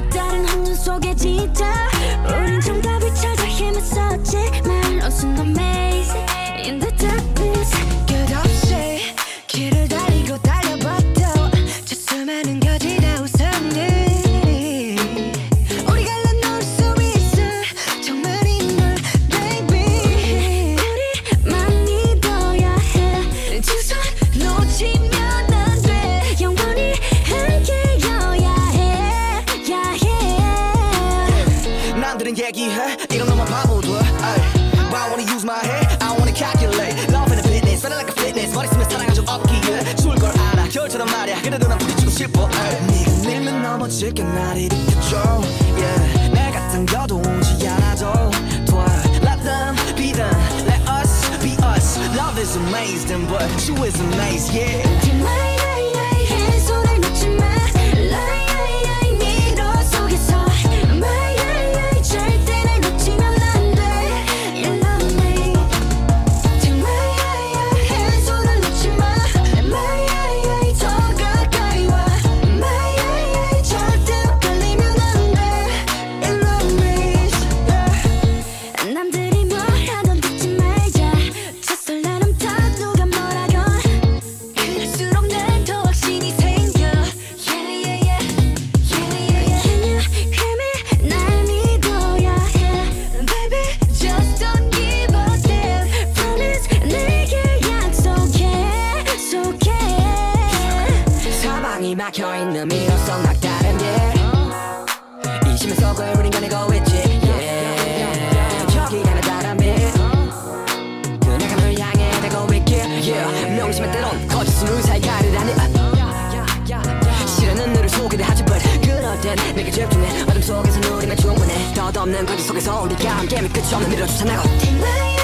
막다른 혼돈 속에 지쳐 우린 정답을 찾아 헤맸었지만 Lost in the maze in the darkness 끝없이 길을 달리고 달려봐도 저 수많은 거짓 아우성들이 우리가 나눌 수 있어 정말인 걸 baby 우리만 믿어야 해 두 손 놓치면 안 돼 영원히 함께여야 해 남들은 얘기해 이건 너만 바보들 But I wanna use my head I wanna calculate Love and a fitness Feeling like a fitness 머리 쓰면 사랑은 좀 없기에 추울 걸 알아 겨울처럼 말야 그래도 난 부딪히고 싶어 네가 밀면 넘어질게 날 일으켜줘 Yeah 내가 당겨도 오지 않아도 돼 Let them be them Let us be us Love is amazing but you is amazed yeah 한 손을 놓지 마 라이라이라이 미로 속에서 마이라이라이 절대 날 놓치면 안 돼 You love me 한 손을 놓지 마 마이라이라이 더 가까이 와 마이라이라이 절대 헷갈리면 안 돼 You love me 남들이 뭘 하던 듣지 말자 첫설레는 다 누가 뭐라건 그럴수록 난 더 확신이 생겨 Yeah yeah yeah Yeah yeah yeah Can you hear me 날 믿어야 해 Baby just don't give a damn Promise 내게 약속해 약속해 사방이 막혀있는 미로 속 막다른 길 이심의 속을 우린 가내고 있지 yeah. 저기가 나 다른 빛 그녀가 널 향해 가고 있길 yeah. 명심할 때론 거짓은 의사의 가르라니 실현은 너를 속이려 하지 but 그럴 땐 내게 집중해 어둠 속에서 우리만 충분해 덧없는 거짓 속에서 우리가 함께 끝이 없는 미로조차 나고 Take my